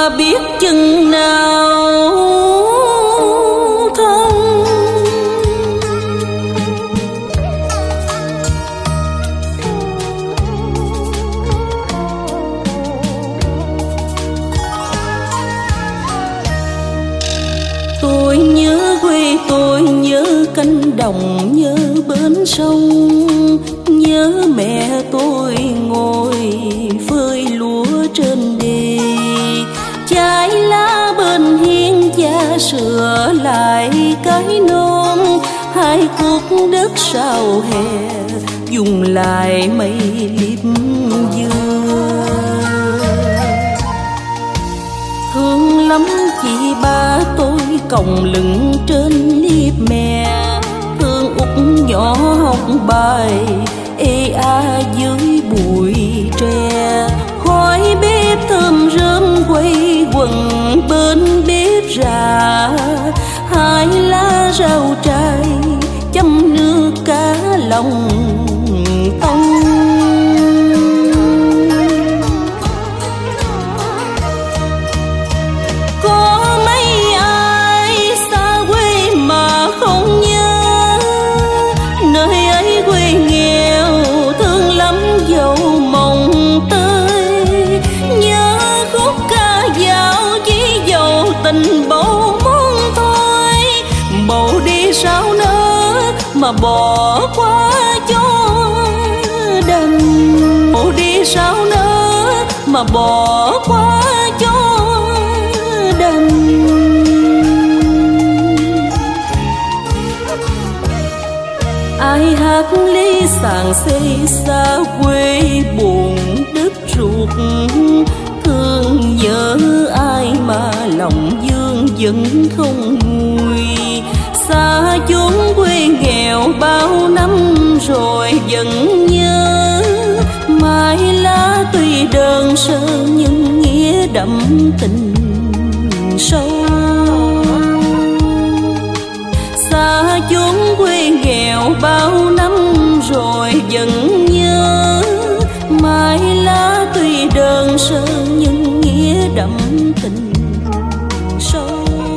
mà biết chừng nào thân. Tôi nhớ quê tôi, nhớ cánh đồng, nhớ bến sông, nhớ mẹ tôi ngồi phơi lúa trên đê. Trái lá bên hiên cha sửa lại cái nón, hai cuốc đất sau hè dùng lại mấy liếp dưa. Thương lắm chị ba tôi còng lưng trên liếp mẹ, thương út nhỏ học bài ê a dưới bụi tre. Khói bếp thơm rơm quay quần bên bếp rà, hai lá rau trái chấm nước cá lòng tông. Mà bỏ qua cho đành, bộ đi sao nữa mà bỏ qua cho đành. Ai hát lý sàng xây xa quê buồn đứt ruột, thương nhớ ai mà lòng dương vẫn không nguôi. Xa chốn quê nghèo bao năm rồi vẫn nhớ, mãi lá tuy đơn sơ nhưng nghĩa đậm tình sâu. Xa chốn quê nghèo bao năm rồi vẫn nhớ, mãi lá tuy đơn sơ nhưng nghĩa đậm tình sâu.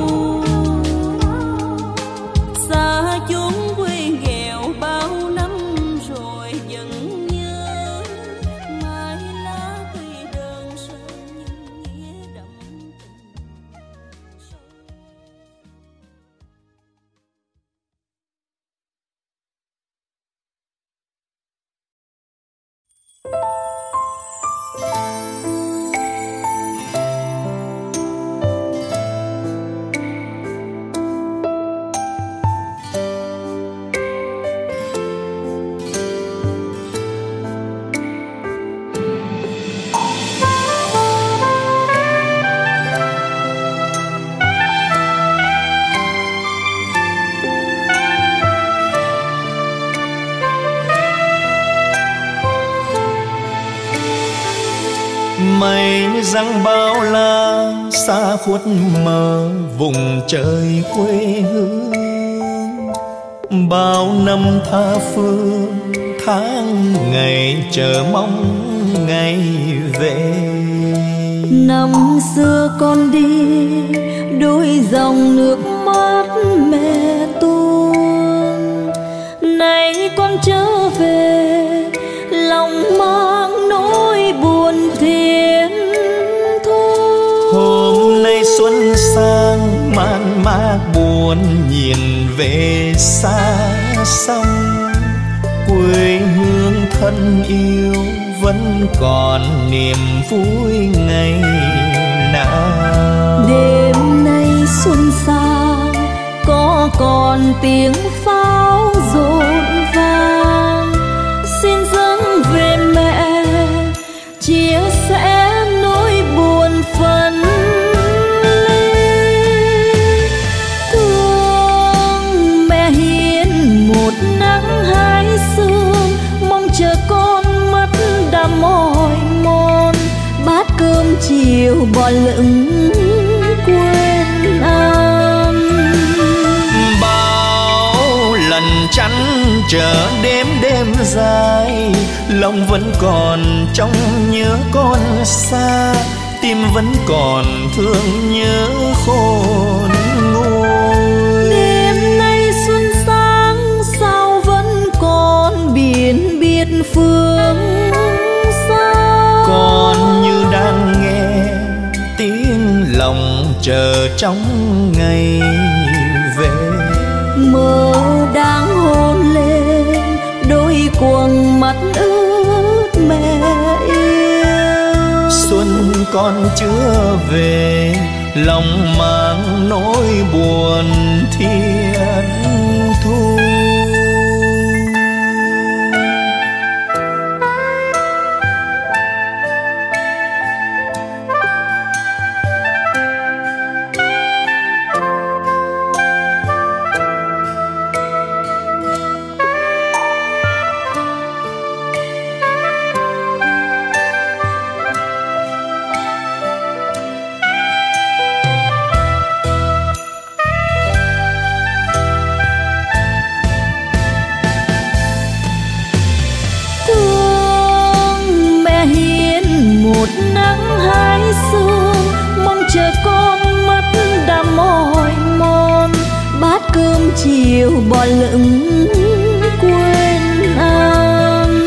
Mây răng bao la xa khuất mờ vùng trời quê hương. Bao năm tha phương tháng ngày chờ mong ngày về. Năm xưa con đi đôi dòng nước mắt mẹ tuôn, nay con trở về lòng mang nỗi buồn thiên thu. Hôm nay xuân sang man mác buồn nhìn về xa xăm, quê hương thân yêu vẫn còn niềm vui ngày nào. Đêm nay xuân sang có còn tiếng pháo rộn vang, xin dâng về mẹ chia sẻ nỗi buồn phân ly. Thương mẹ hiền một nắng hai sương, mong chờ con mắt đã mỏi mòn, bát cơm chiều bỏ lửng quên ăn. Bao lần chăn trở đêm đêm dài, lòng vẫn còn trong nhớ con xa. tim vẫn còn thương nhớ khôn nguôi. Đêm nay xuân sáng sao vẫn còn biển biệt phương xa, còn như đang nghe tiếng lòng chờ trong ngày về. mơ đang hôn lên đôi quầng mắt ướt mẹ yêu. Xuân còn chưa về, lòng mang nỗi buồn thiên thu. Chiều bỏ lửng quên ăn.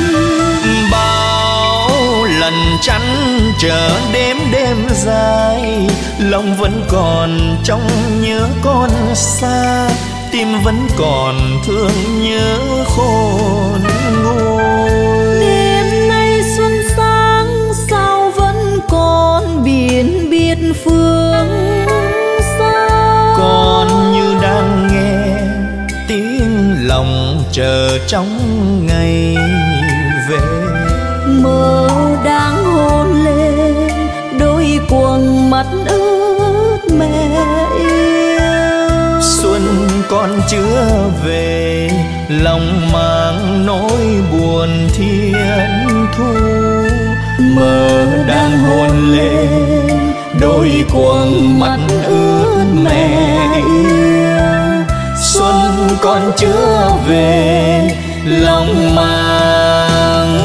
Bao lần chăn trở đêm đêm dài, lòng vẫn còn trong nhớ con xa, tim vẫn còn thương nhớ khôn nguôi. Đêm nay xuân sáng sao vẫn còn biển biệt phương xa, còn như đang nghe tiếng lòng chờ trong ngày về. mơ đang hôn lên đôi quầng mắt ướt mẹ yêu. Xuân còn chưa về, lòng mang nỗi buồn thiên thu. Mơ đang hôn lên đôi quầng mắt ướt mẹ yêu. Xuân còn chưa về, lòng mang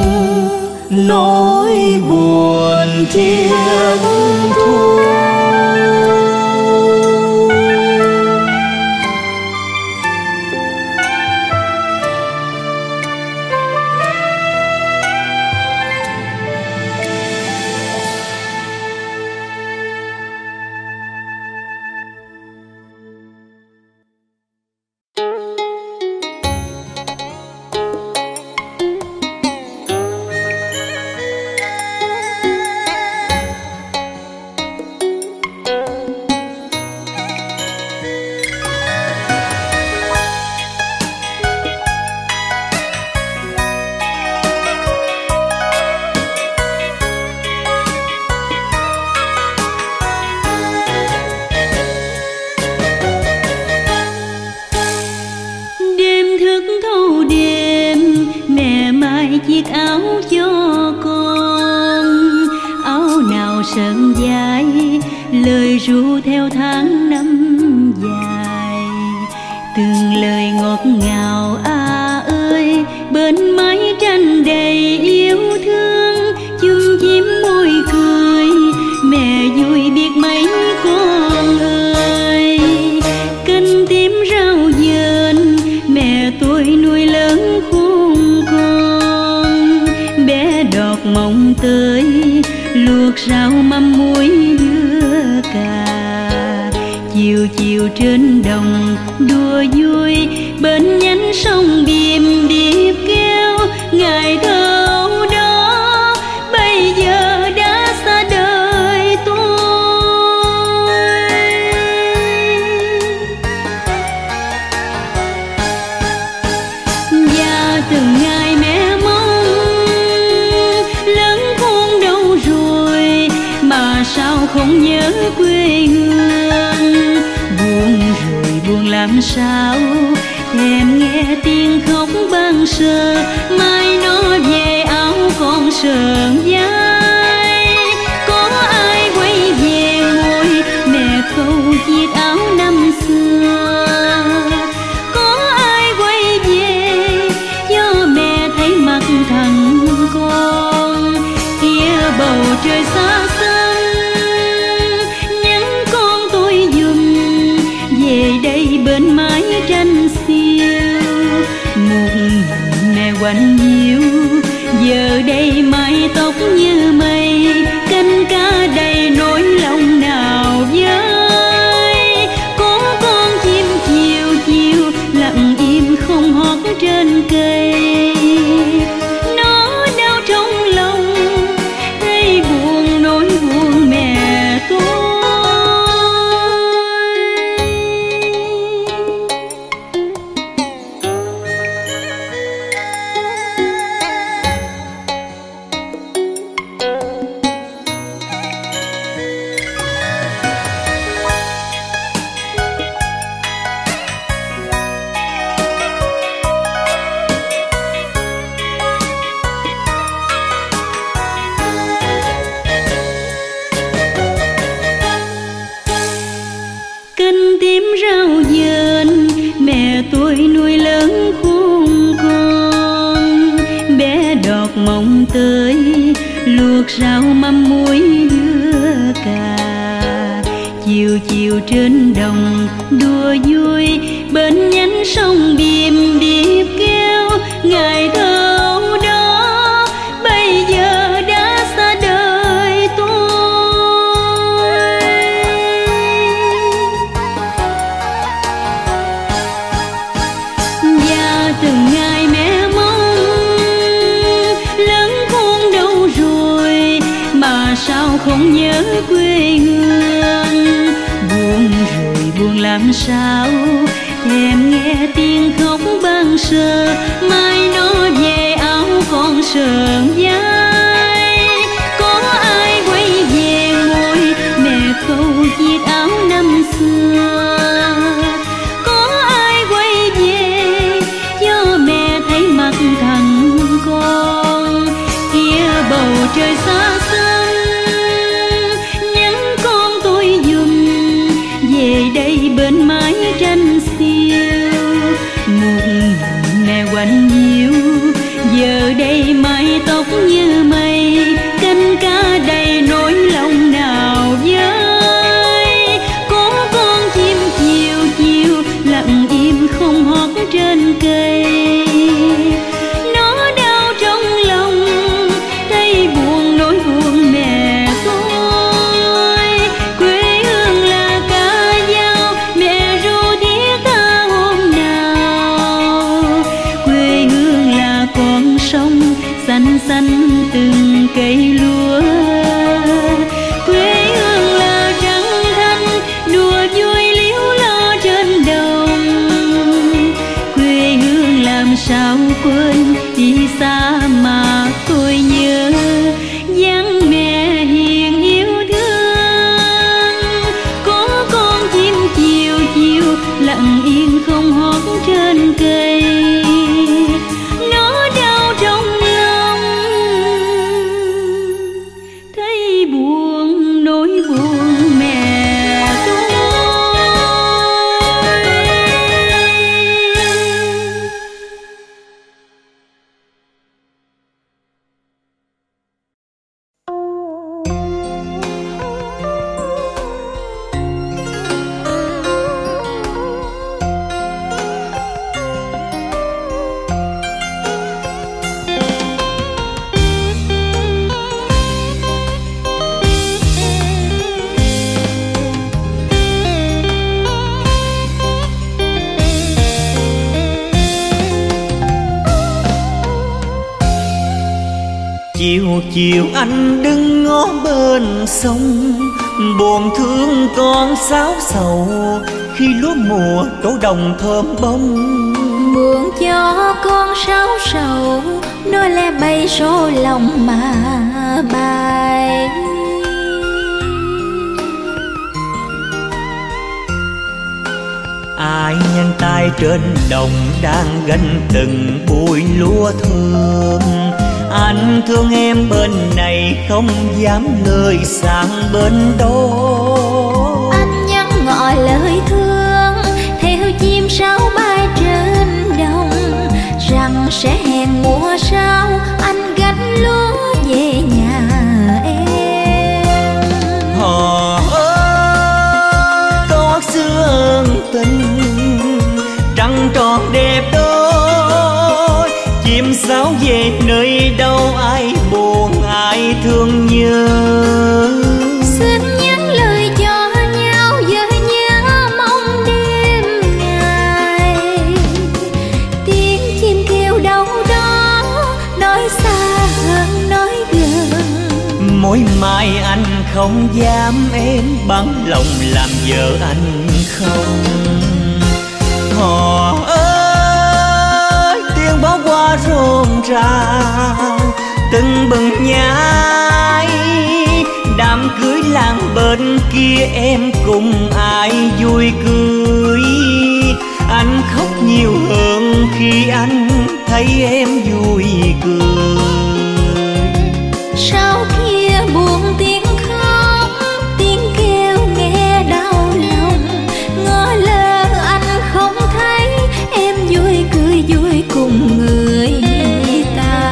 nỗi buồn thiên thu. Thằng con kia bầu trời xa xưa quạnh hiu. Giờ đây mái tóc như mây, canh cá đầy nỗi lòng nào với. Có con chim chiều chiều lặng im không hót trên cây. Nó đau trong lòng thấy buồn nỗi buồn mẹ tôi. Tôi nuôi lớn khôn con, bé đọt mộng tới luộc rau mắm muối đưa cà. Chiều chiều trên đồng đùa vui, bên nhánh sông bìm điệp kêu. Ngày thơ đó bây giờ đã xa đời tôi. Từng ngày mẹ mong lớn khôn đâu rồi mà sao không nhớ quê hương. Buồn rồi buồn làm sao thèm nghe tiếng khóc ban sơ. Mai nó về áo con sờn vai. Có ai quay về ngồi mẹ khâu chiếc áo năm xưa. Thằng con kia bầu trời xa xăm nhắn con tôi dùng về đây bên mái tranh xiêu. Một mẹ quạnh hiu giờ đây mái tóc như mây, canh cá đầy nỗi lòng nào với. Có con chim chiều chiều lặng im không hót trên cây. Xanh xanh từng cây lúa. Quê hương là trăng thanh đùa vui liếu lo trên đồng. Quê hương làm sao quên đi xa mà tôi nhớ. Dáng mẹ hiền yêu thương. Có con chim chiều chiều lặng yên không hót trên cây. Chiều chiều anh đứng ngó bên sông, buồn thương con sáo sầu khi lúa mùa trổ đồng thơm bông. Buồn cho con sáo sầu nói lẽ bay số lòng mà bay. Ai nhân tay trên đồng đang gánh từng bụi lúa thơm. Anh thương em bên này không dám lời sang bên đó. Anh nhắn gọi lời thương theo chim sáo bay trên đồng, rằng sẽ hẹn mùa sau anh gánh lúa về nhà em. Hò ơi đó xưa tình trăng trọt đẹp đôi, chim sáo không dám em bằng lòng làm vợ anh không. Họ ơi tiếng báo qua rộn ràng từng bừng nhái, đám cưới làng bên kia em cùng ai vui cười. Anh khóc nhiều hơn khi anh thấy em vui cười. Sau kia buồn tiếng khóc tiếng kêu nghe đau lòng, ngỡ lơ anh không thấy em vui cười vui cùng người ta.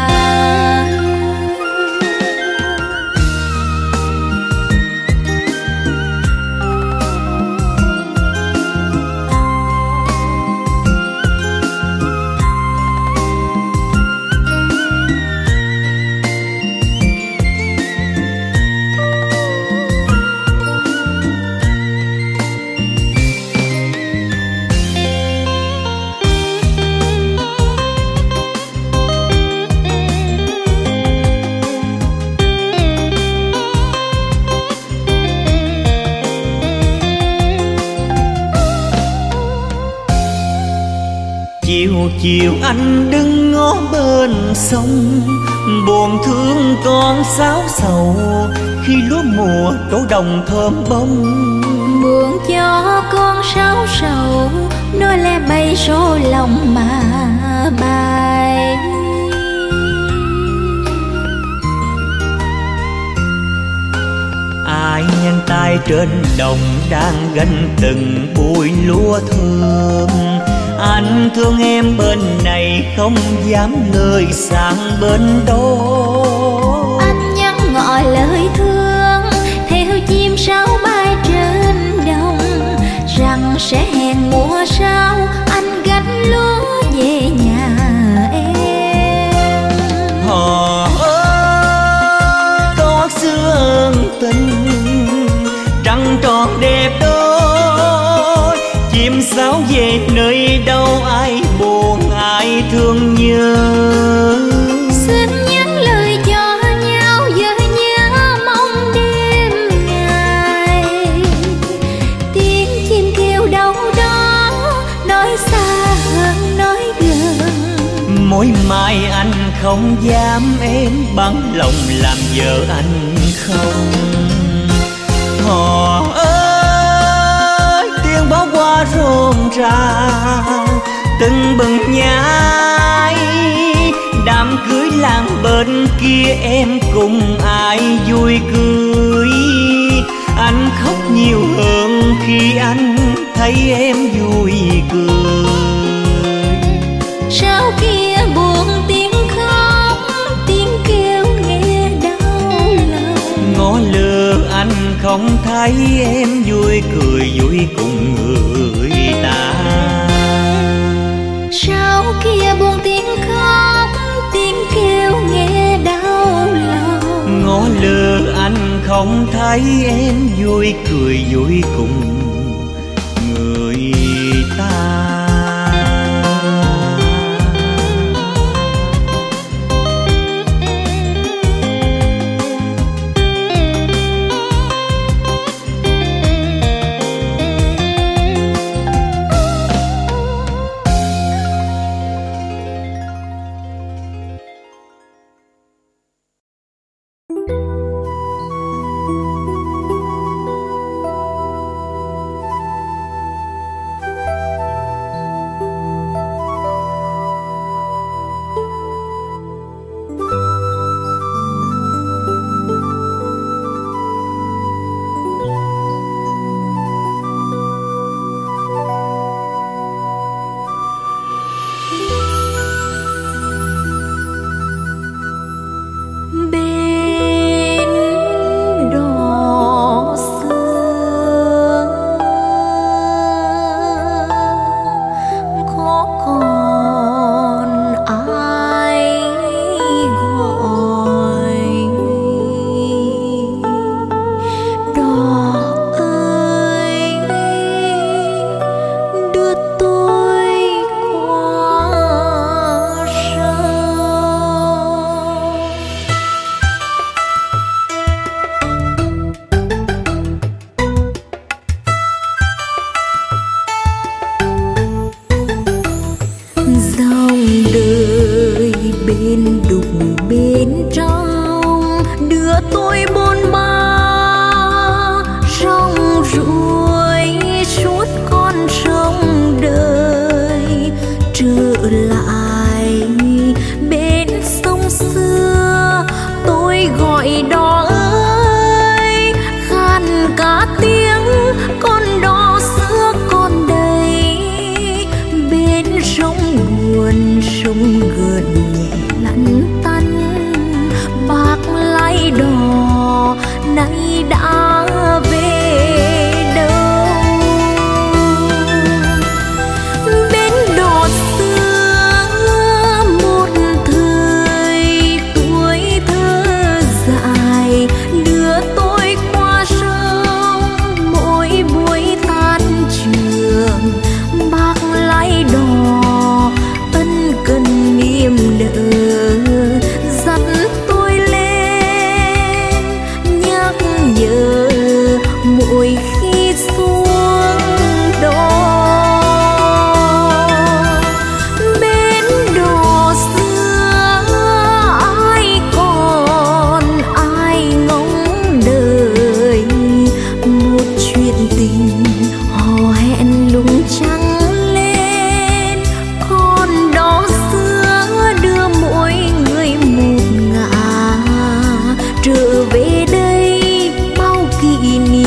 Chiều anh đứng ngó bên sông, buồn thương con sáo sầu khi lúa mùa trổ đồng thơm bông. Buồn cho con sáo sầu nói lẽ bay số lòng mà bay. Ai nhân tay trên đồng đang gánh từng bụi lúa thơm. Anh thương em bên này không dám lời sang bên đó. Anh nhắn gọi lời thương theo chim sáo bay trên đồng, rằng sẽ hẹn mùa sau anh gánh lúa về nhà em. Họ ơi có xưa ân tình trăng tròn đẹp đôi, chim sáo về nơi đâu ai buồn ai thương nhớ. Xin nhắn lời cho nhau với nhớ mong đêm ngày, tiếng chim kêu đâu đó nói xa hơn nói gần. Mỗi mai anh không dám em bằng lòng làm vợ anh không. Họ ơi tiếng báo qua rộn ràng từng bừng nhái, đám cưới làng bên kia em cùng ai vui cười. Anh khóc nhiều hơn khi anh thấy em vui cười. Sau kia buồn tiếng khóc tiếng kêu nghe đau lòng, Ngó lơ anh không thấy em vui cười vui cùng người ta. sau kia buồn tiếng khóc tiếng kêu nghe đau lòng. Ngó lơ anh không thấy em vui cười vui cùng người ta.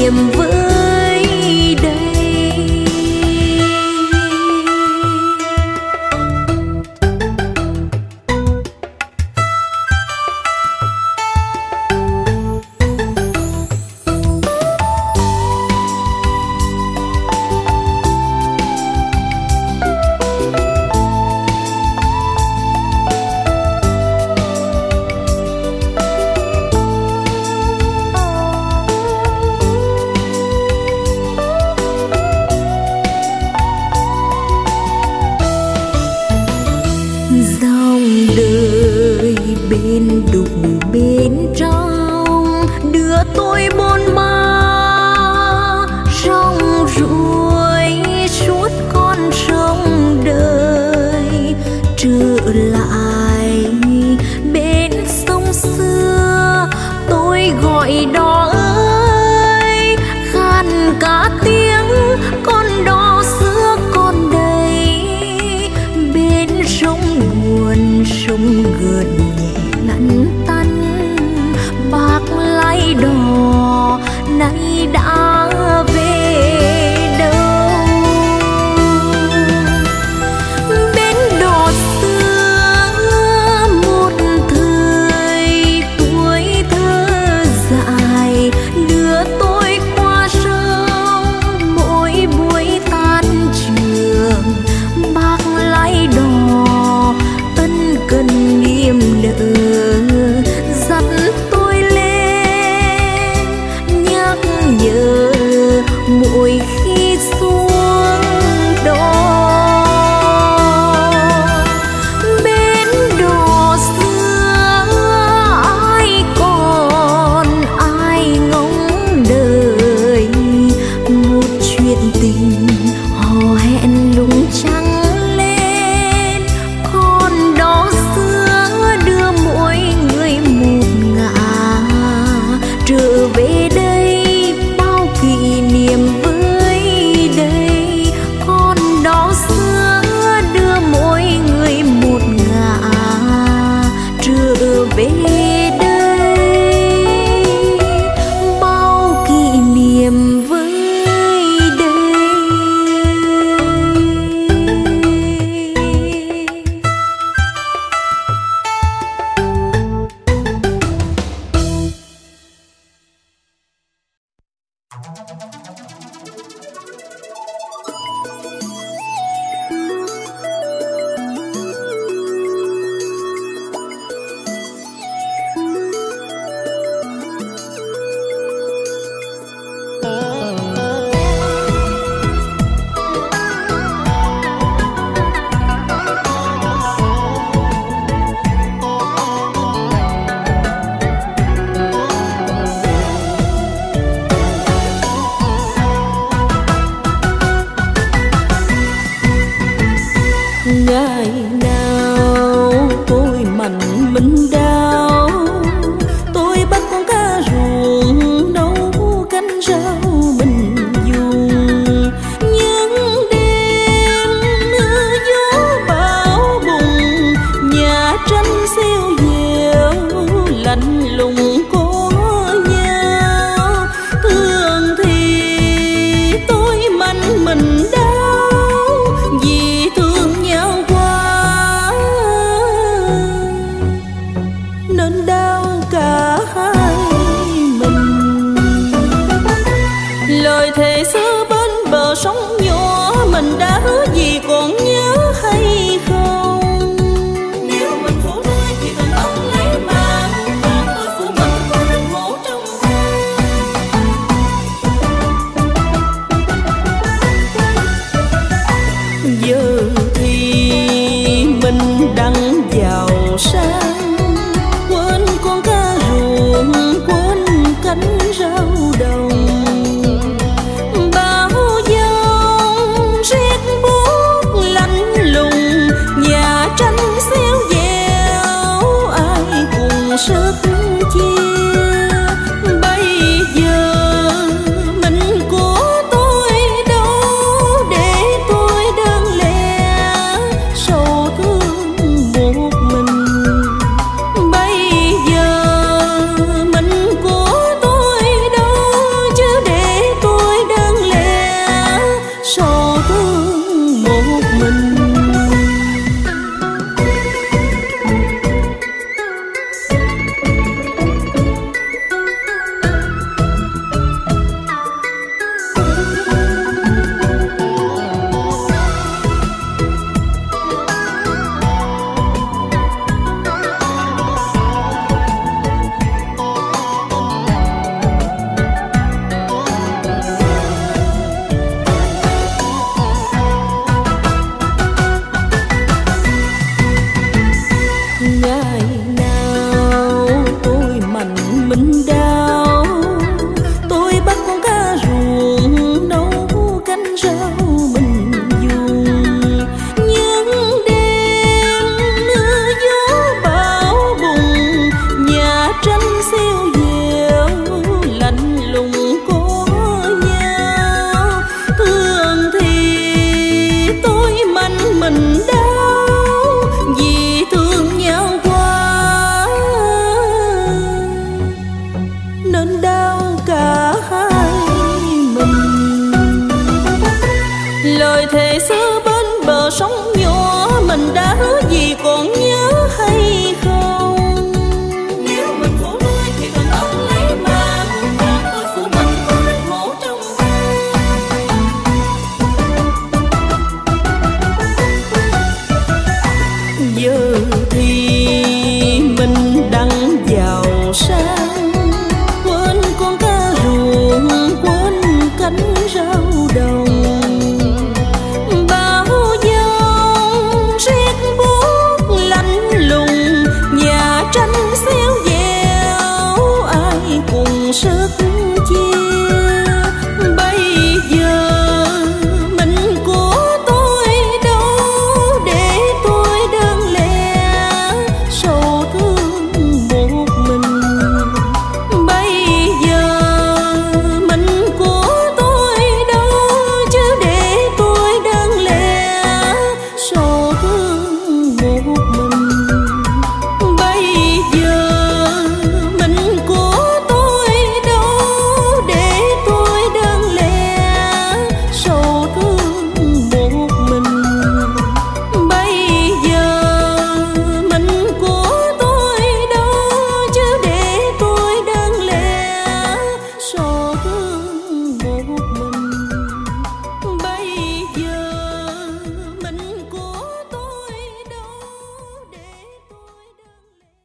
niềm với đây. Dòng đời bên đục bên trong đưa tôi bôn ba rong ruổi suốt con sông đời, trở lại bên sông xưa tôi gọi đò ơi, khàn cả tiếng con đò xưa còn đây, bên sông buồn sông gần nhẹ lăn tăn, bác lái đò nay đã về đâu. Bến đò xưa một thời tuổi thơ dài, đưa tôi qua sông mỗi buổi tan trường, bác lái đò ân cần niềm nở dắt tôi lên, nhắc nhở mỗi khi xuống đò. Bến đò xưa ai còn ai ngóng đời, một chuyện tình hò hẹn lung trắng lên, con đò xưa đưa mỗi người một ngả, trở về đây bao kỷ niệm với đây, con đò xưa đưa mỗi người một ngả, trở về đây bao kỷ niệm với đây. Ngày nào tôi mạnh mình đau, tôi bắt con cá ruộng nấu canh rau mình dùng. Những đêm mưa gió bão bùng, nhà tranh xeo dẻo lạnh lùng có nhau. Thường thì tôi mạnh mình đau vì thương nhau quá, nên đau cả hai mình. Lời thề xưa bên bờ sông nhỏ, mình đã hứa gì còn nhớ hay không? Nếu mình phụ rơi thì tình ông lấy mang, còn tôi phụ mình có rừng hổ trong giờ thì mình đang giàu sang, quên con cá ruộng quên cánh rau đồng. Bão giông riết buốt rau đồng. Bao dòng riết buốt lạnh lùng, nhà tranh xéo dẻo ai cùng sức chia. Bây giờ mình của tôi đâu để tôi đơn lẻ sầu thương một mình. Bây giờ mình của tôi đâu chứ để tôi đơn lẻ sầu thương một mình. Bây giờ mình của tôi đâu để tôi đơn lẻ sầu thương một mình. Bây giờ mình của tôi đâu chứ để tôi đơn lẻ sầu thương một mình. Bây giờ mình của tôi đâu để tôi đơn lẻ.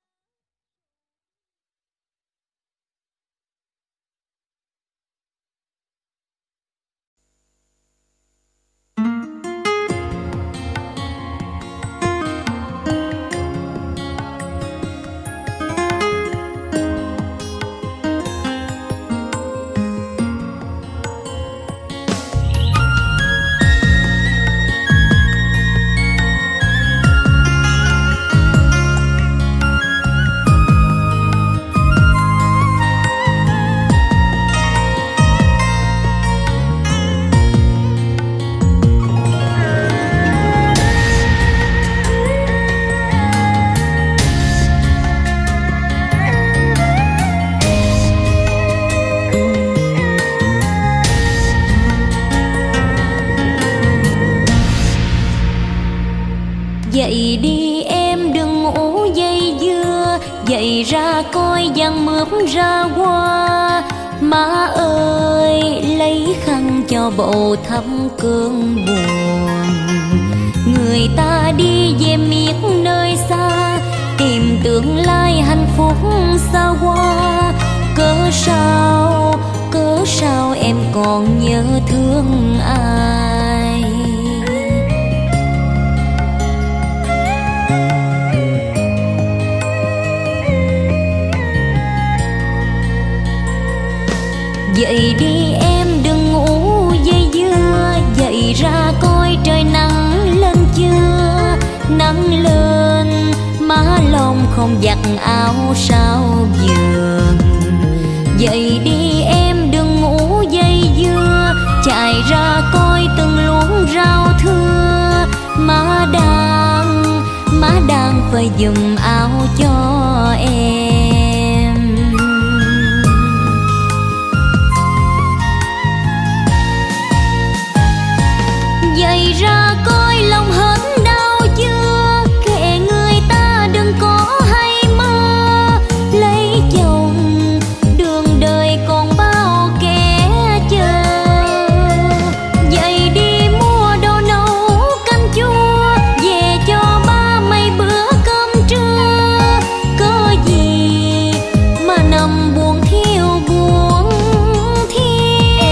Dậy đi em đừng ngủ dây dưa, dậy ra coi giăng mướp ra hoa. Má ơi lấy khăn cho bầu thấm cơn buồn. Người ta đi về miệt nơi xa, tìm tương lai hạnh phúc xa hoa. Cớ sao em còn nhớ thương ai? Dậy đi em đừng ngủ dây dưa, dậy ra coi trời nắng lên chưa. Nắng lên má lòng không giặt áo sao giường. Dậy đi em đừng ngủ dây dưa, chạy ra coi từng luống rau thưa. Má đang phơi giùm áo cho em. Dậy ra coi lòng hết đau chưa, kệ người ta đừng có hay mơ. Lấy chồng đường đời còn bao kẻ chờ. Dậy đi mua đồ nấu canh chua, về cho ba mấy bữa cơm trưa. Có gì mà nằm buồn thiêu buồn thiêu.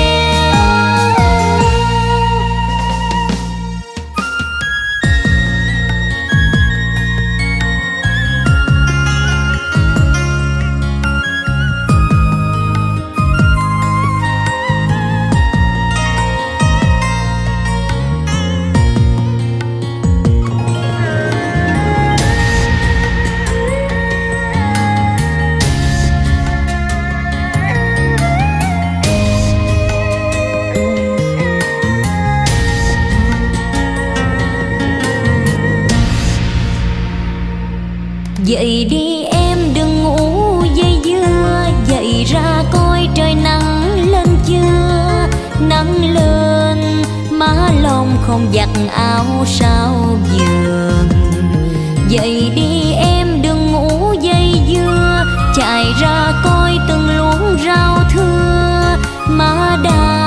Dậy đi em đừng ngủ dây dưa, dậy ra coi trời nắng lên chưa. Nắng lên má lòng không giặt áo sao giường. Dậy đi em đừng ngủ dây dưa, chạy ra coi từng luống rau thưa. Má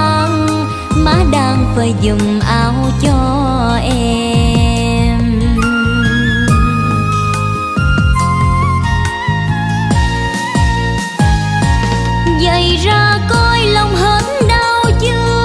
đang phơi giùm áo cho em. Dậy ra coi lòng hết đau chưa,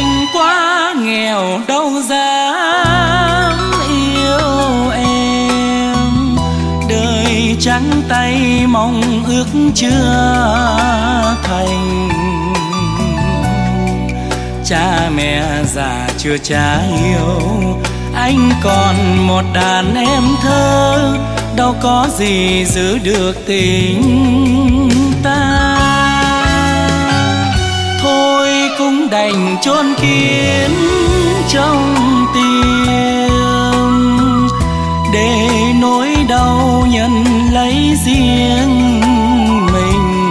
anh quá nghèo đâu dám yêu em, đời trắng tay mong ước chưa thành. Cha mẹ già chưa trả yêu, anh còn một đàn em thơ, đâu có gì giữ được tình ta. Thôi cũng đành chôn kín trong tim, để nỗi đau nhận lấy riêng mình.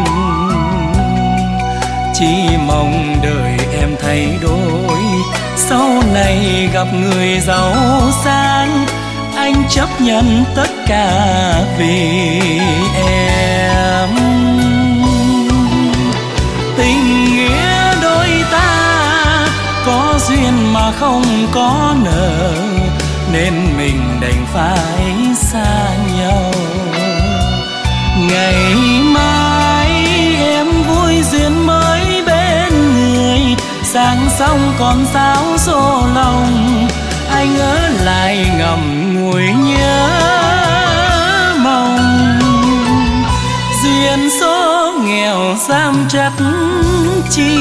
Chỉ mong đời em thay đổi, sau này gặp người giàu sang, anh chấp nhận tất cả vì em. Tình nghĩa đôi ta có duyên mà không có nợ, nên mình đành phải xa nhau. Ngày mai em vui duyên mới bên người, sang xong còn sáo xô lòng, anh ở lại ngậm ngùi nhớ mong. Duyên số nghèo giam chắc chi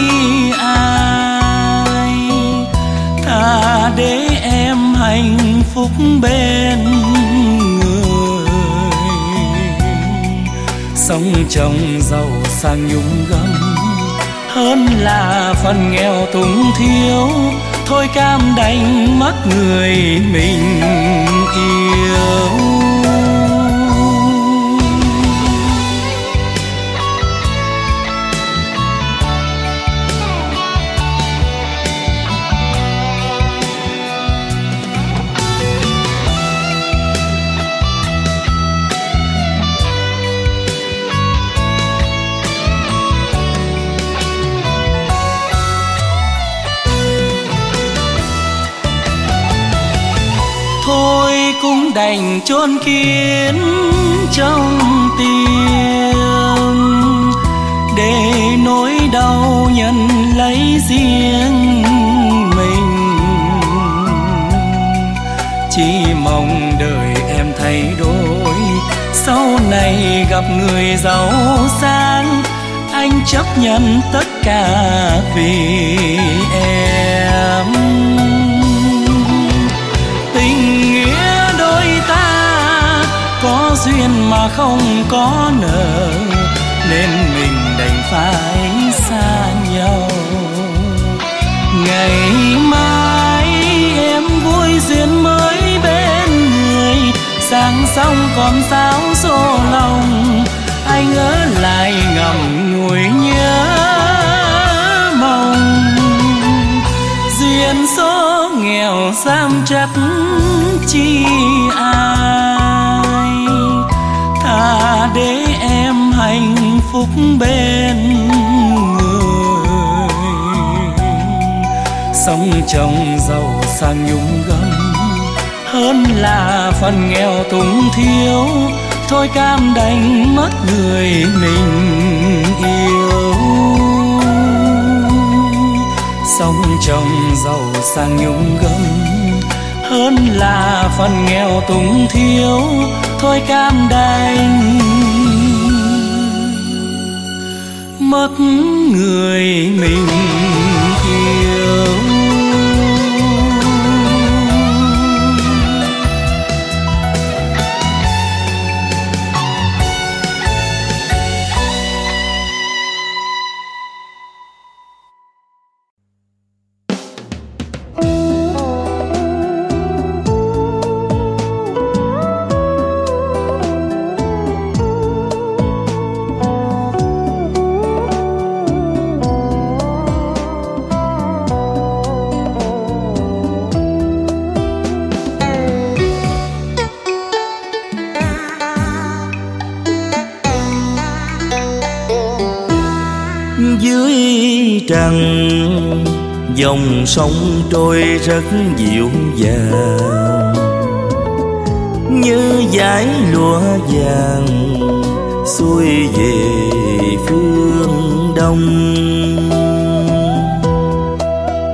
ai, thà để em hạnh phúc bên người. Sống trong giàu sang nhung gấm, hơn là phần nghèo túng thiếu. Thôi cam đành mất người mình yêu. Thôi cũng đành chôn kín trong tim, để nỗi đau nhận lấy riêng mình. Chỉ mong đời em thay đổi, sau này gặp người giàu sang, anh chấp nhận tất cả vì em. Tình nghĩa đôi ta có duyên mà không có nợ, nên mình đành phải xa nhau. Ngày mai em vui duyên mới bên người, sang xong còn sáo xô lòng, anh ở lại ngậm ngùi nhớ mong. Duyên số nghèo giam chắc chi ai, thà để em hạnh phúc bên người. Sống trong giàu sang nhung gấm, hơn là phần nghèo túng thiếu. Thôi cam đành mất người mình yêu. Sống trong giàu sang nhung gấm, hơn là phần nghèo túng thiếu. Thôi cam đành mất người mình yêu. Dưới trăng dòng sông trôi rất dịu dàng, như dải lụa vàng xuôi về phương đông.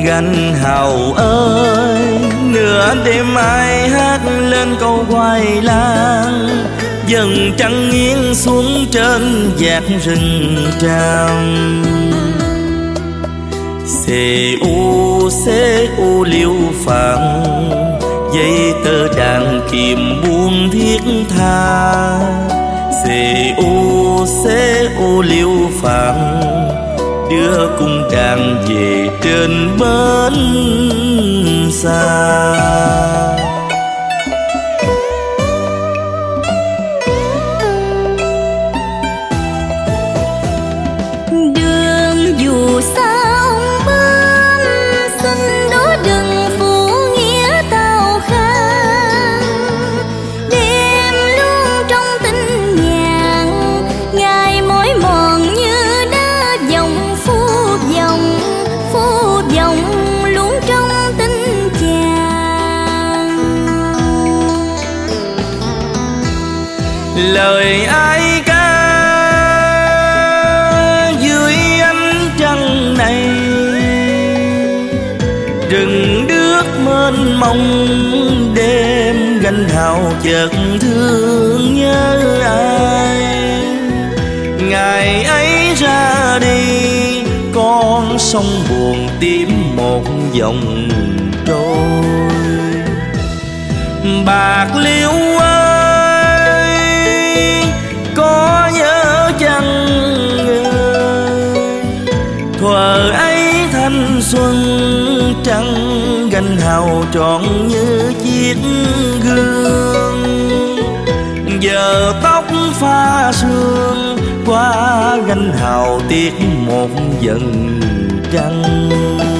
Gánh hào ơi, nửa đêm ai hát lên câu hoài lang, dần trăng nghiêng xuống trên vạt rừng tràm. Xê u liêu phạn, dây tơ đàn kìm buông thiết tha. Xê u liêu phạn, đưa cung đàn về trên bến xa. Đường dù xa ông bên, xin đó đừng phụ nghĩa tao khang. Đêm luôn trong tình nhàn, ngày mỏi mòn như đá dòng phút dòng luôn trong tình chàng. Lời ai ca dưới ánh trăng này, rừng đước mênh mông đêm gánh hào chợt thương nhớ ai. Ngày ấy ra đi con sông buồn tím một dòng trôi. Bạc Liêu ơi, có nhớ chăng thuở ấy thanh xuân trắng gánh hào trọn như chiếc gương. Giờ tóc pha sương qua gánh hào tiếc một dần trăng.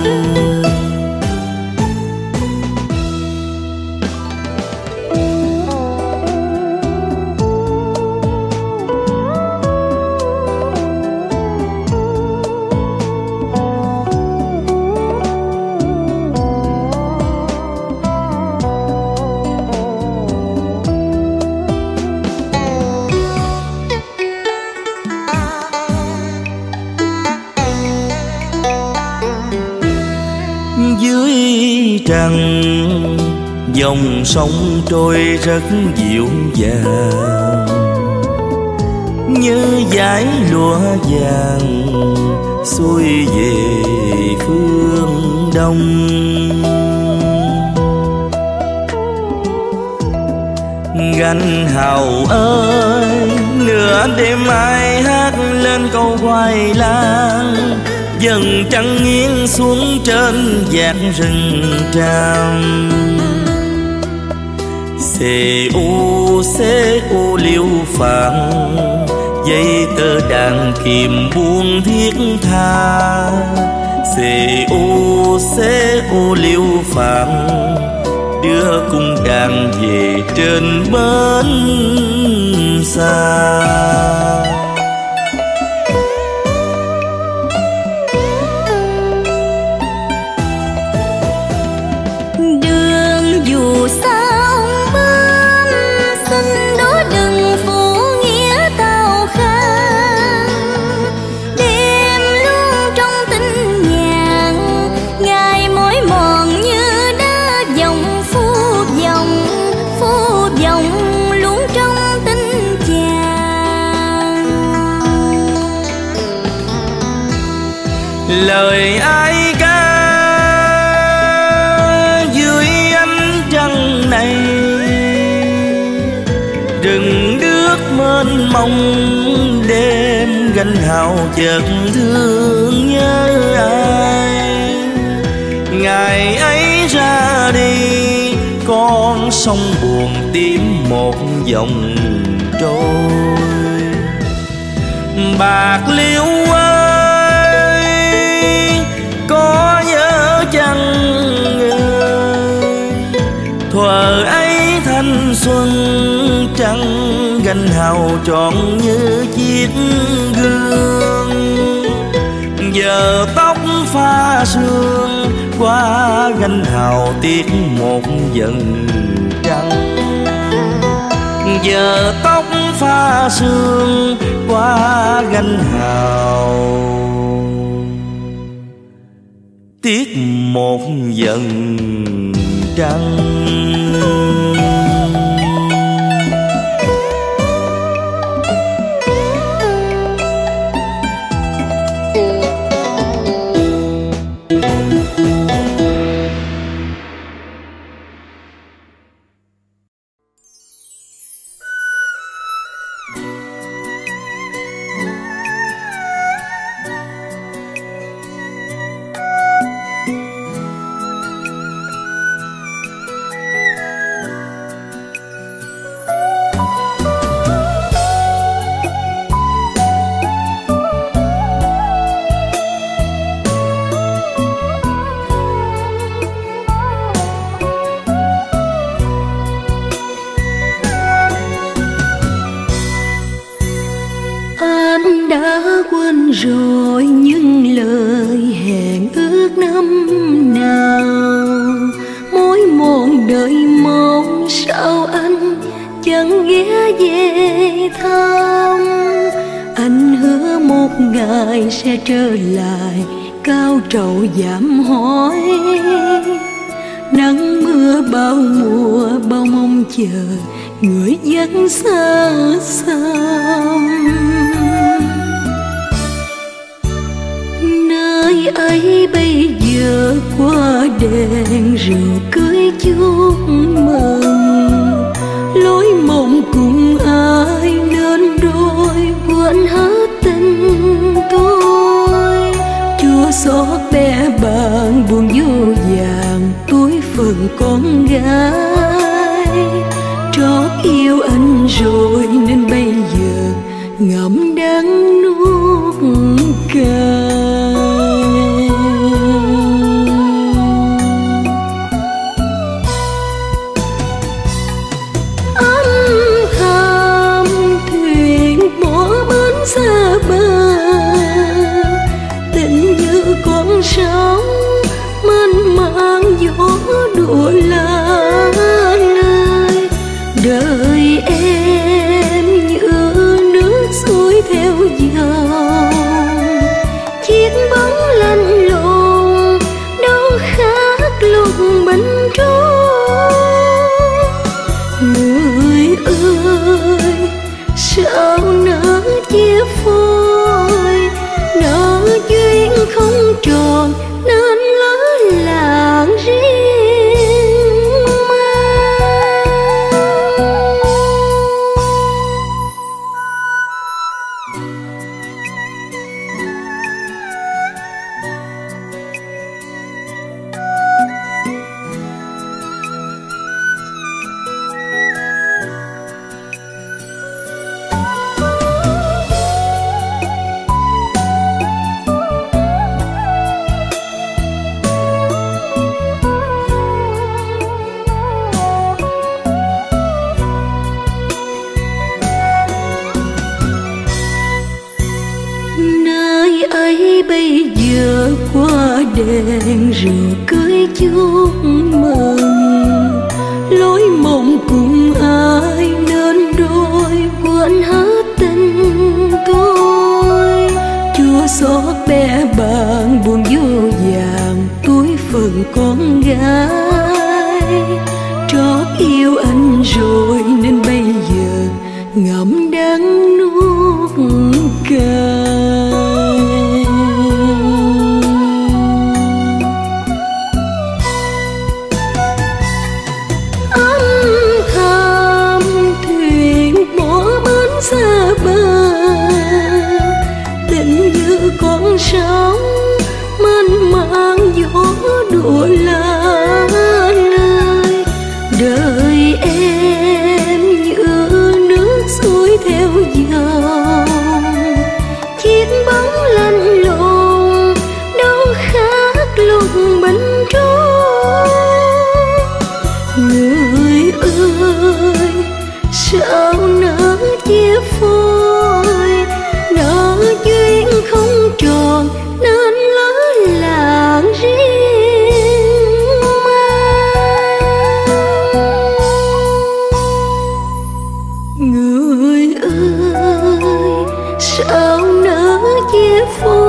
Dưới trăng dòng sông trôi rất dịu dàng, như dải lụa vàng xuôi về phương đông. Gánh hào ơi, nửa đêm ai hát lên câu hoài lang, dần trăng nghiêng xuống trên vạt rừng tràm. Xê u liêu phạn, dây tơ đàn kìm buông thiết tha. Xê u liêu phạn, đưa cung đàn về trên bến xa. Đường dù xa ông bên, xin đó đừng phụ nghĩa tao khang. Đêm luôn trong tình nhàn, ngày mỏi mòn như đá dòng phút dòng luôn trong tình chàng. Lời ai ca dưới ánh trăng này, rừng đước mênh mông đêm gánh hào chợt thương nhớ ai. Ngày ấy ra đi con sông buồn tím một dòng trôi. Bạc Liêu ơi, có nhớ chăng thuở ấy thanh xuân trắng gánh hào trọn như chiếc gương. Giờ tóc pha sương qua gánh hào tiếc một dần trăng. Giờ tóc pha sương qua gánh hào tiếc một dần trăng. Rồi những lời hẹn ước năm nào, mỗi một đời mong sao anh chẳng ghé về thăm. Anh hứa một ngày sẽ trở lại, cao trầu dạm hỏi. Nắng mưa bao mùa bao mong chờ, người vẫn xa xăm. Nơi ấy bây giờ qua đèn rượu cưới chúc mừng, lối mộng cùng ai nên đôi quên hết tình tôi. Chua xót bé bàng buồn vô vàng, túi phần con gái. Trót yêu anh rồi nên bây giờ ngậm đắng nuốt cay. Âm thầm thuyền bỏ bến xa bờ, tình như con sóng mênh mang gió đùa lá lời. Đời em như nước xuôi theo dòng, chiếc bóng lạnh lùng đâu khác lúc bình trôi. Người ơi sao nỡ chia phôi, nợ duyên không tròn nên lỡ làng riêng mang. Nơi ấy bây giờ qua đèn rượu cưới chúc mừng, lối mộng cùng ai nên đôi quên hết tình tôi. Chua xót bé bàng buồn vô vàng, túi phần con gái. Trót yêu anh rồi nên bây giờ ngậm đắng nuốt cay. Âm thầm thuyền bỏ bến xa bờ, tình như con sóng mênh mang gió đùa lá lời. Đời em như nước xuôi theo dòng, chiếc bóng lạnh lùng đâu khác lúc bình trôi. Người ơi sao nỡ chia phôi, nợ duyên không tròn nên lỡ làng riêng mang. Người ơi sao nỡ chia phôi,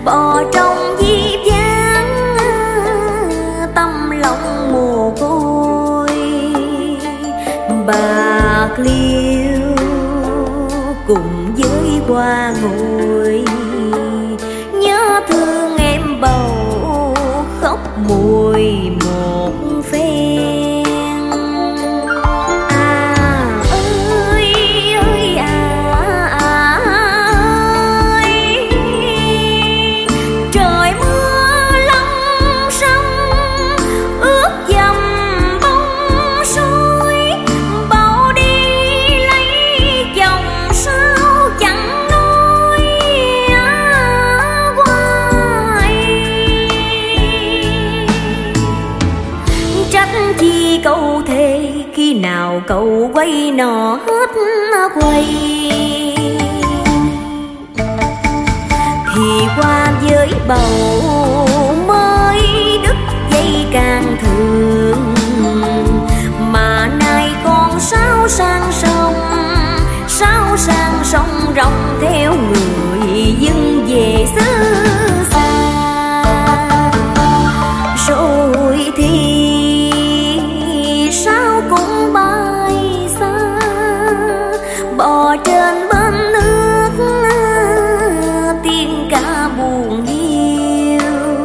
bò trong di vang, tâm lòng mồ côi. Bạc Liêu cùng với hoa ngồi, nhớ thương em bầu khóc mùi một phen. Câu thề khi nào cậu quay nọ hết quay, thì qua với bầu mới đứt dây càng thường. Mà nay con sao sang sông rong theo người dân về xứ xa. Rồi thì cũng bay xa, bò trên bên nước tiếng ca buồn hiu.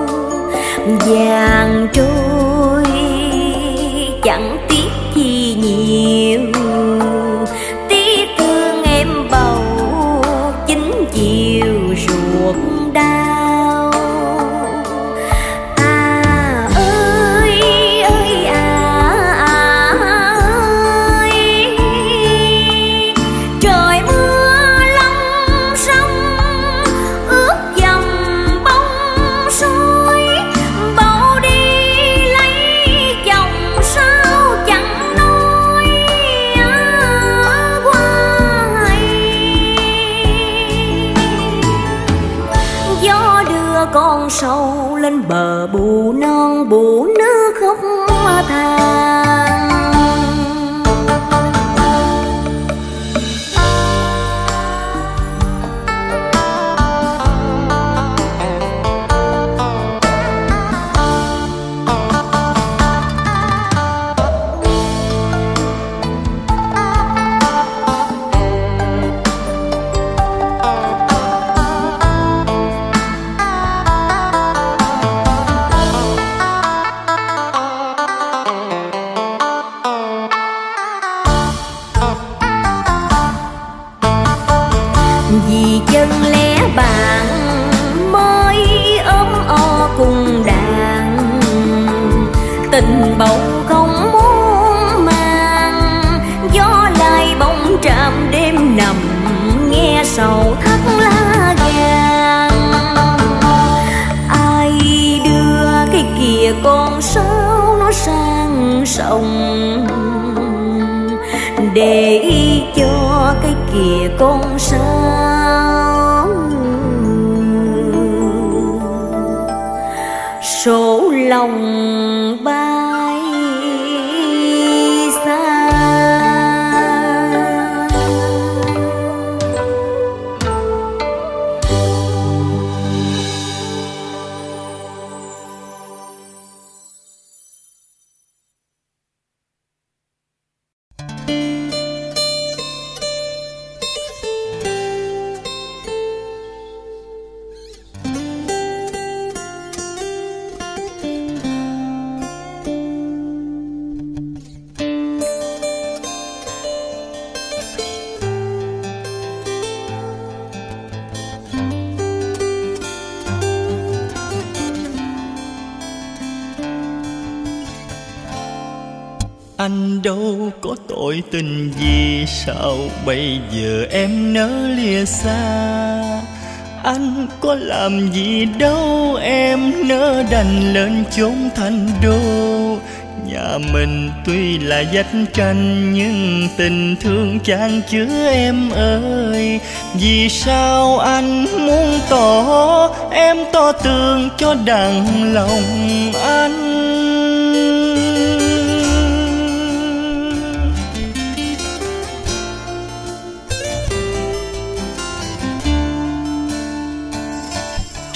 Vàng trôi chẳng tiếc gì nhiều, tiếc thương em bầu chính chiều ruột đau. Con sâu lên bờ bù non bù nước khóc than. Vì chân lẽ bạn mới ốm o cùng đàn, tình bầu không muốn mang. Gió lai bóng trạm đêm nằm nghe sầu thắt lá vàng. Ai đưa cái kìa con sáo nó sang sông, để cho cái kìa con sao sổ lòng bay xa. Anh đâu có tội tình gì, sao bây giờ em nỡ lìa xa. Anh có làm gì đâu em nỡ đành lên chốn thành đô. Nhà mình tuy là vách tranh nhưng tình thương chan chứa em ơi. Vì sao anh muốn tỏ em tỏ tường cho đặng lòng anh.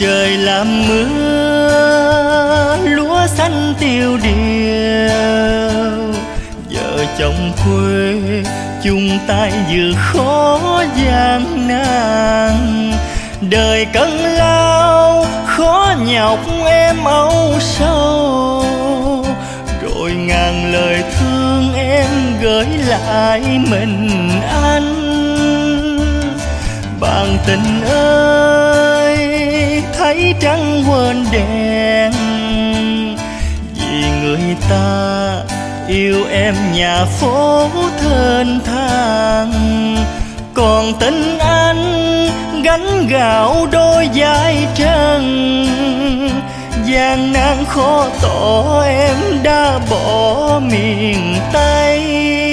Trời làm mưa lúa xanh tiêu điều, vợ chồng quê chung tay vượt khó gian nan. Đời cơn lao khó nhọc em âu sâu, rồi ngàn lời thương em gửi lại mình anh. Bạn tình ơi thấy trăng quên đèn, vì người ta yêu em nhà phố thênh thang. Còn tình anh gánh gạo đôi vai trần, gian nan khó tỏ em đã bỏ miền Tây.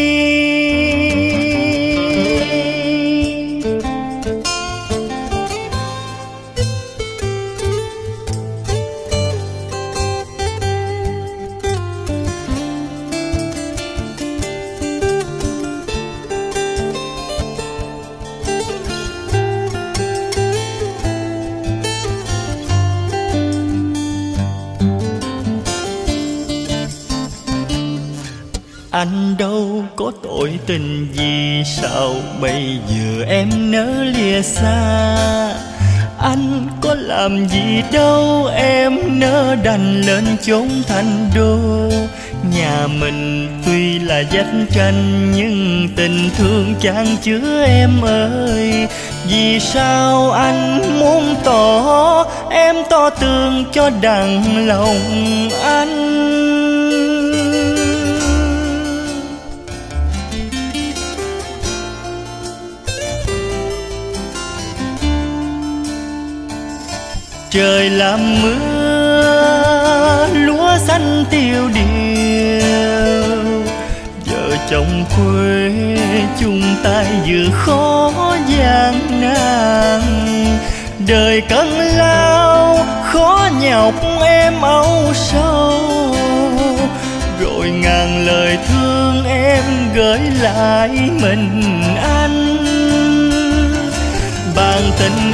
Anh đâu có tội tình gì, sao bây giờ em nỡ lìa xa. Anh có làm gì đâu em nỡ đành lên chốn thành đô. Nhà mình tuy là vách tranh nhưng tình thương chan chứa em ơi. Vì sao anh muốn tỏ em to tường cho đặng lòng anh. Trời làm mưa lúa xanh tiêu điều, vợ chồng quê chung tay vượt khó gian nan. Đời cơn lao khó nhọc em âu sâu, rồi ngàn lời thương em gửi lại mình anh. Bạn tình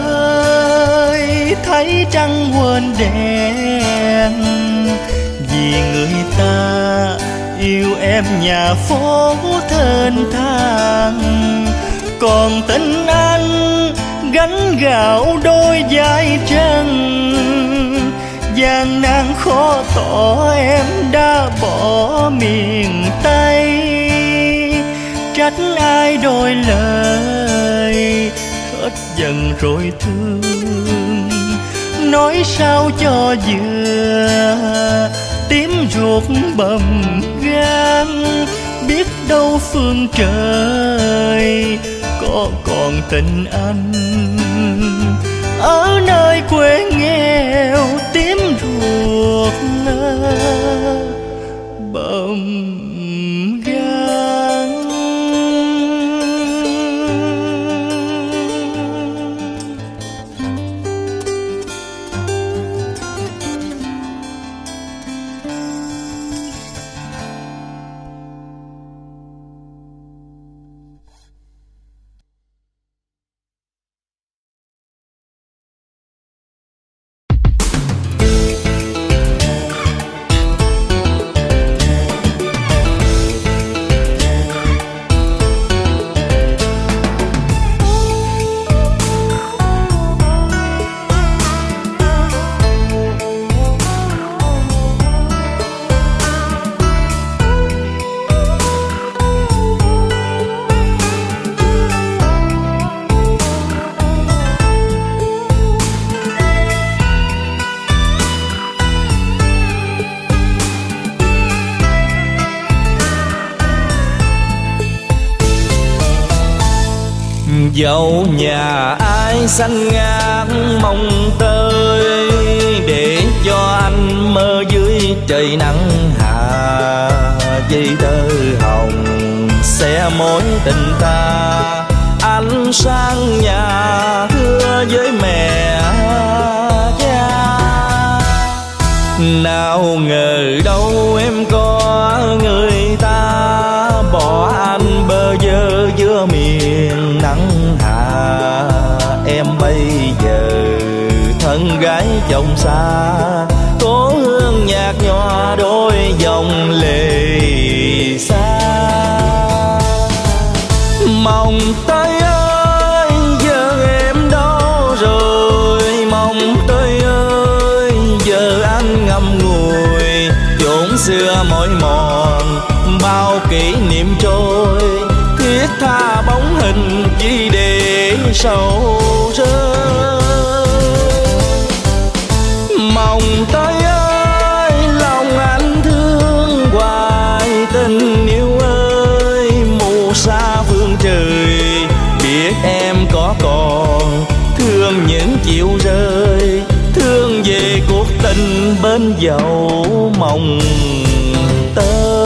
ơi thấy trăng quên đèn, vì người ta yêu em nhà phố thênh thang. Còn tình anh gánh gạo đôi vai trần, gian nan khó tỏ em đã bỏ miền Tây. Trách ai đôi lời hết dần rồi thương, nói sao cho vừa tím ruột bầm gan. Biết đâu phương trời có còn tình anh, ở nơi quê nghèo tím ruột bầm gan. Dẫu nhà ai xanh ngát mong tới, để cho anh mơ dưới trời nắng hạ. Dây tơ hồng sẽ mối tình ta, anh sang nhà thưa với mẹ cha. Nào ngờ đâu em có người ta, bỏ anh bơ vơ giữa miền nắng hạ. Em bây giờ thân thân gái chồng xa. Cố hương nhạt nhòa đôi dòng lệ xa. Mồng Tây ơi giờ em đâu rồi, Mồng Tây ơi giờ anh ngậm ngùi. Chốn xưa mỏi mòn bao kỷ niệm trôi, thiết tha bóng hình chỉ để sầu rơi. Mồng Tây ơi lòng anh thương hoài, tình yêu ơi mù xa phương trời. Biết em có còn thương những chiều rơi, thương về cuộc tình bên dầu Mồng Tây.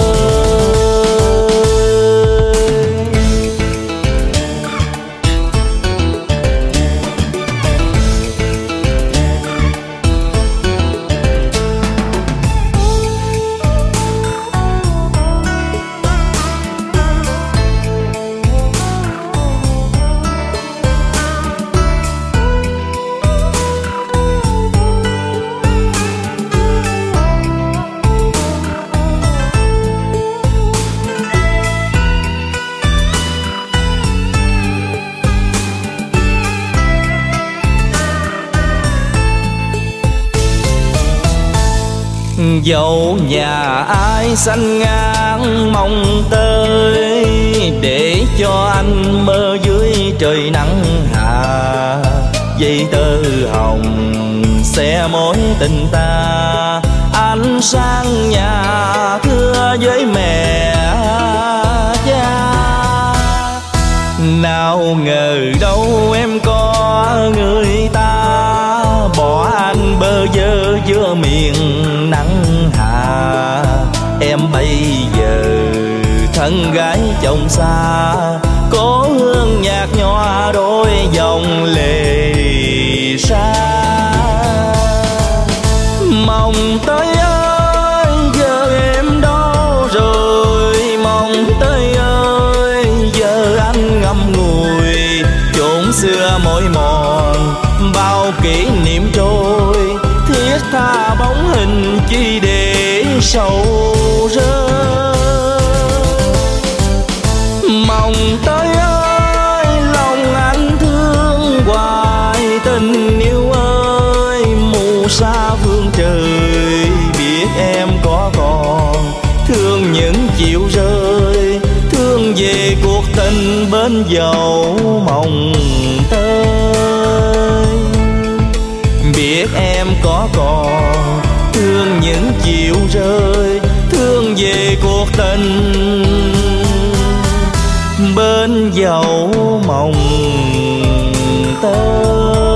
Dẫu nhà ai xanh ngang mong tới, để cho anh mơ dưới trời nắng hạ. Dây tơ hồng sẽ mối tình ta, anh sang nhà thưa với mẹ cha. Nào ngờ đâu em có người ta, bỏ anh bơ vơ giữa miền nắng hạ. Em bây giờ thân gái chồng xa, cố hương nhạt nhòa đôi dòng lệ xa. Mồng Tây ơi giờ em đâu rồi, Mồng Tây ơi giờ anh ngậm ngùi. Chốn xưa mỏi mòn bao kỷ niệm trôi, thiết tha bóng hình chỉ để sầu rơi. Mồng Tây ơi lòng anh thương hoài, tình yêu ơi mù xa phương trời. Biết em có còn thương những chiều rơi, thương về cuộc tình bên dầu Mồng Tây. Biết em có còn thương những chiều rơi, thương về cuộc tình bên dầu Mồng Tây.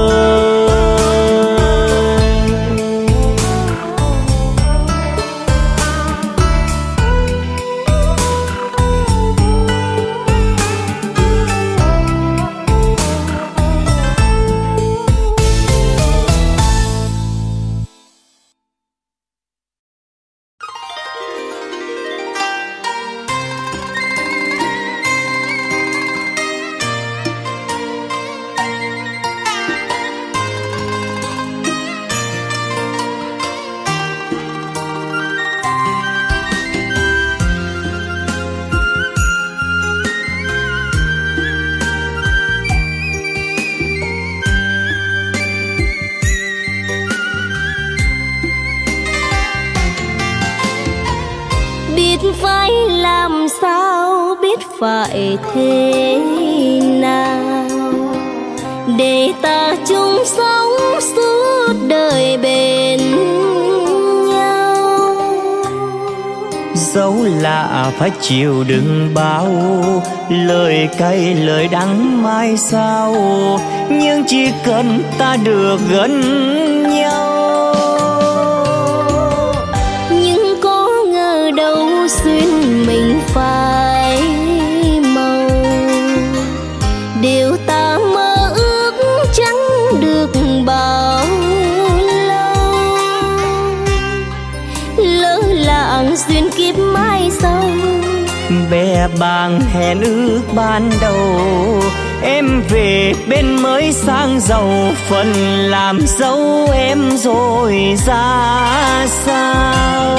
Phải làm sao, biết phải thế nào để ta chung sống suốt đời bên nhau. Dẫu lạ phải chịu đựng bao lời cay lời đắng mai sau, nhưng chỉ cần ta được gần nhau. Duyên mình phải màu, điều ta mơ ước chẳng được bao lâu. Lỡ làng duyên kiếp mai sau, bè bàng hẹn ước ban đầu, em về bên mới sang giàu, phần làm dâu em rồi ra sao?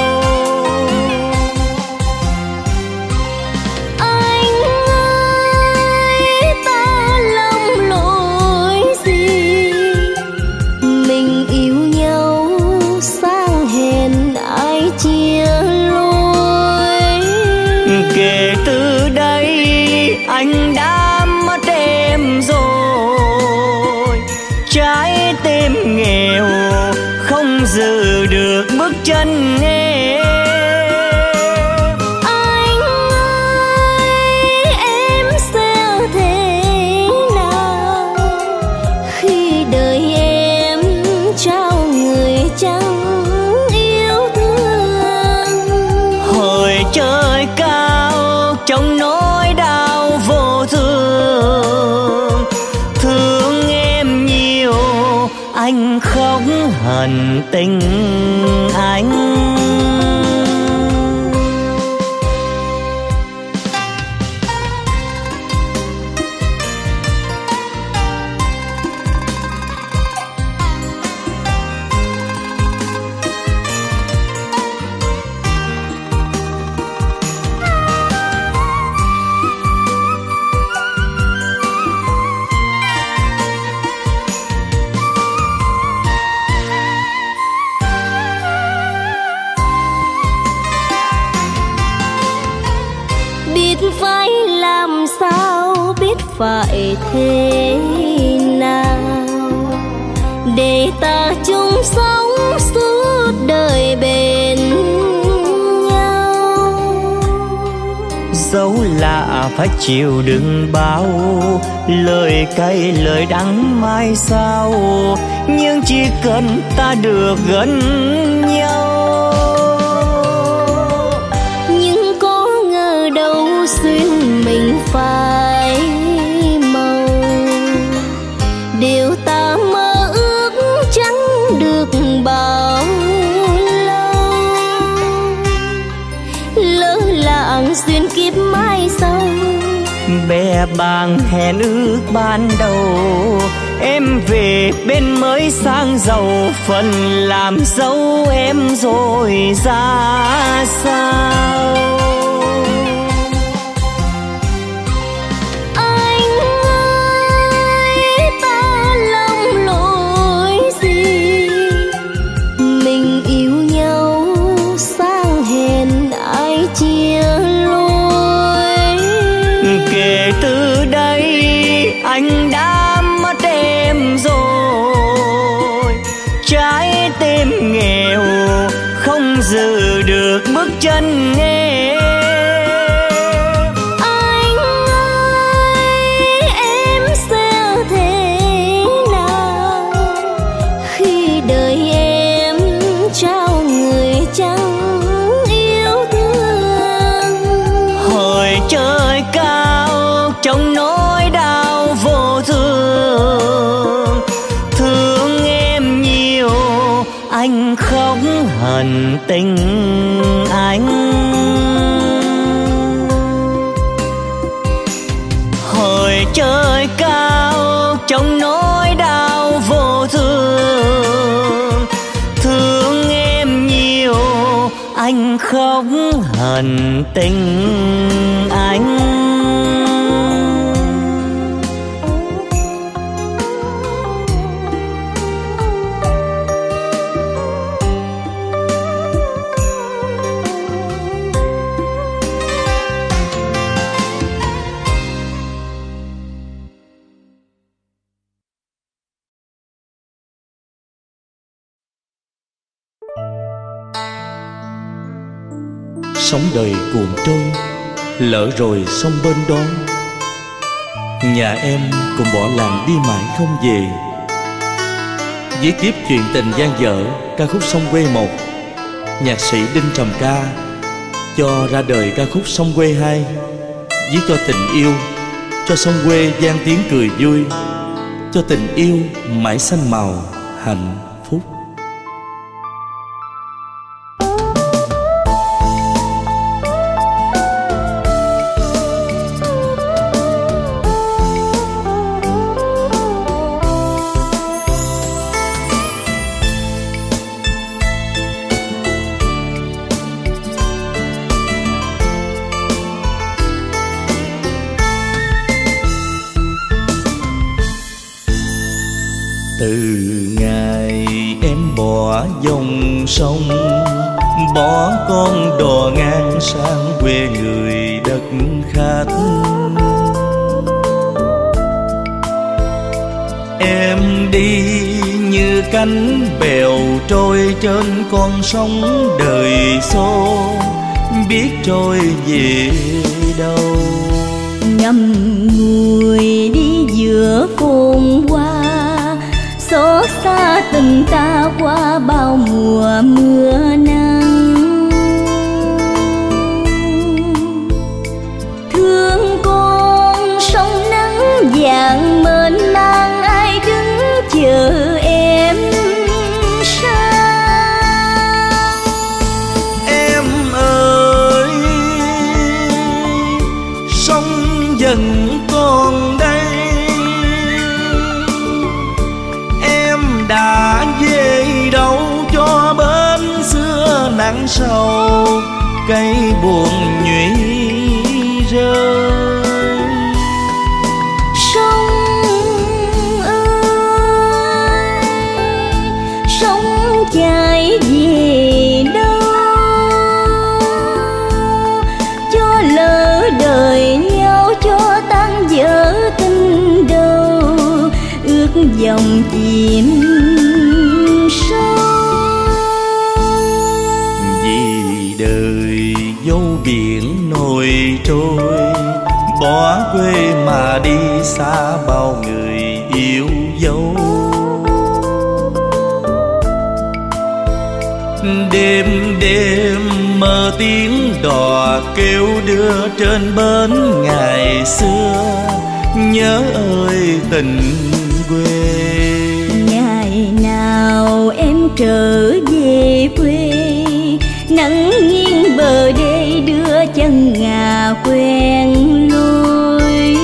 Kể từ đây anh đã mất em rồi, trái tim nghèo không giữ được bước chân em. Anh ơi, em sẽ thế nào khi đời em trao người chẳng yêu thương? Hồi trời cao trong nỗi đau vô thường, thương em nhiều anh khóc hận tình anh. Phải làm sao, biết phải thế nào để ta chung sống suốt đời bên nhau? Dẫu lạ phải chịu đựng bao lời cay lời đắng mai sau, nhưng chỉ cần ta được gần nhau. Duyên mình phải màu, điều ta mơ ước chẳng được bao lâu. Lỡ làng duyên kiếp mai sau, bè bàng hẹn ước ban đầu, em về bên mới sang giàu, phần làm dâu em rồi ra sao? Kể từ đây anh đã mất em rồi, trái tim nghèo không giữ được bước chân em. Anh ơi, em sẽ thế nào khi đời em trao người chẳng yêu thương? Hồi trời cao trong nỗi đau vô thường, thương em nhiều anh khóc hận tình anh. Hồi trời cao trong nỗi đau vô thường, thương em nhiều anh khóc hận tình anh. Sống đời cuồng trôi, lỡ rồi sông bên đó. Nhà em cũng bỏ làng đi mãi không về. Viết tiếp chuyện tình gian dở, ca khúc Sông Quê 1, nhạc sĩ Đinh Trầm Ca cho ra đời ca khúc Sông Quê 2, viết cho tình yêu, cho sông quê vang tiếng cười vui, cho tình yêu mãi xanh màu hạnh phúc. ngày em bỏ dòng sông, bỏ con đò ngang sang quê người đất khách. Em đi như cánh bèo trôi trên con sông đời xô, biết trôi về đâu. Ngầm người đi giữa phồn hoa, xót xa tình ta qua bao mùa mưa nắng. Thương con sông nắng vàng mênh mang, ai đứng chờ em sang. Em ơi, sông vẫn còn đây, em đã về đâu cho bến xưa nắng sầu, cây buồn nhụy rơi. Sông ơi, sông chảy về đâu, cho lỡ đời nhau, cho tan vỡ tình đầu, ước dòng chìm sâu. Vì đời dấu biển nổi trôi, bỏ quê mà đi xa bao người yêu dấu. Đêm đêm mơ tiếng đò kêu đưa trên bến ngày xưa, nhớ ơi tình quê. Ngày nào em trở về quê, nắng nghiêng bờ đê đưa chân ngà quen lối.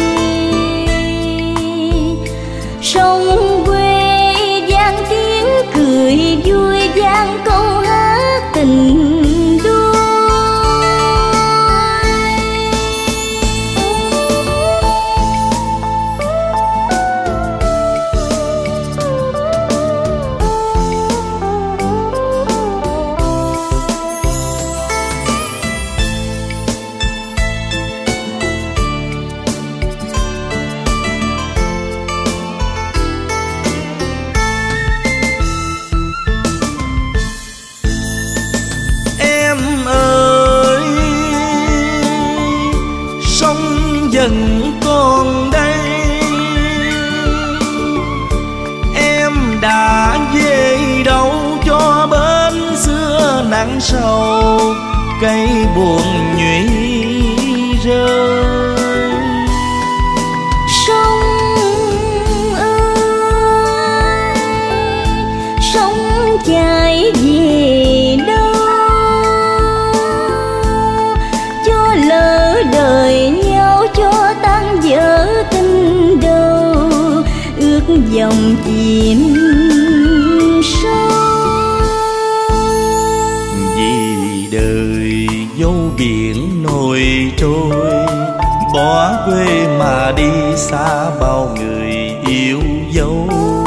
Sông quê vang tiếng cười vui, vang câu hát tình đôi. Vẫn còn đây, em đã về đâu cho bến xưa nắng sầu, cây buồn nhụy rơi. Sông ơi, sông chảy về đâu, cho lỡ đời nhau, cho tan vỡ tình đầu, ước dòng chìm sâu. Vì đời dấu biển nổi trôi, bỏ quê mà đi xa bao người yêu dấu.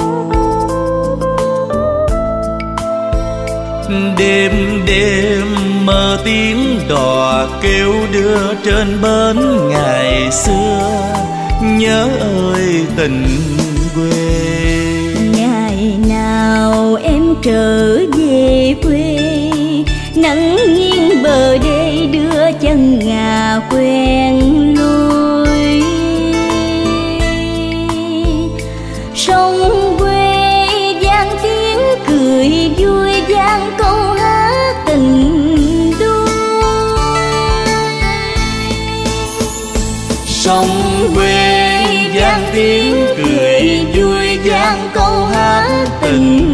Đêm đêm mơ tiếng đò kêu đưa trên bến ngày xưa, nhớ ơi tình quê. Ngày nào em trở về quê, nắng nghiêng bờ đê đưa chân ngà quen lối. Sông quê vang tiếng cười vui, vang câu hát tình đôi. Sông quê vang tiếng cười vui, vang câu hát tình